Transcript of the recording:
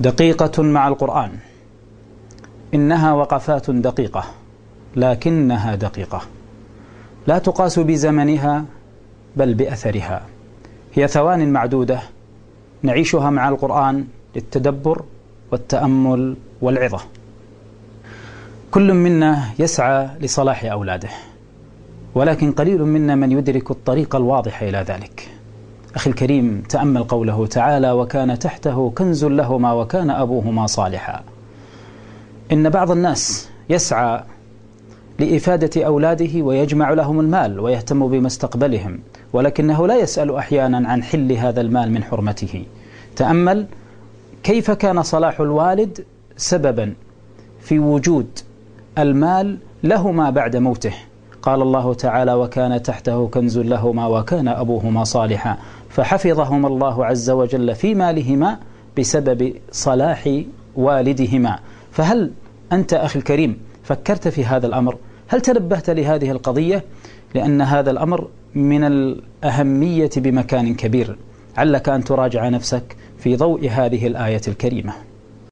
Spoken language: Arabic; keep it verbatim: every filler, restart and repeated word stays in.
دقيقة مع القرآن، إنها وقفات دقيقة لكنها دقيقة، لا تقاس بزمنها بل بأثرها. هي ثوان معدودة نعيشها مع القرآن للتدبر والتأمل والعظة. كل منا يسعى لصلاح أولاده، ولكن قليل منا من يدرك الطريق الواضح إلى ذلك. أخي الكريم، تأمل قوله تعالى: وكان تحته كنز لهما وكان أبوهما صالحا. إن بعض الناس يسعى لإفادة أولاده ويجمع لهم المال ويهتم بمستقبلهم، ولكنه لا يسأل أحيانا عن حل هذا المال من حرمته. تأمل كيف كان صلاح الوالد سببا في وجود المال لهما بعد موته. قال الله تعالى: وكان تحته كنز لهما وكان أبوهما صالحا، فحفظهما الله عز وجل في مالهما بسبب صلاح والدهما. فهل أنت أخي الكريم فكرت في هذا الأمر؟ هل تنبهت لهذه القضية؟ لأن هذا الأمر من الأهمية بمكان كبير، علك أن تراجع نفسك في ضوء هذه الآية الكريمة.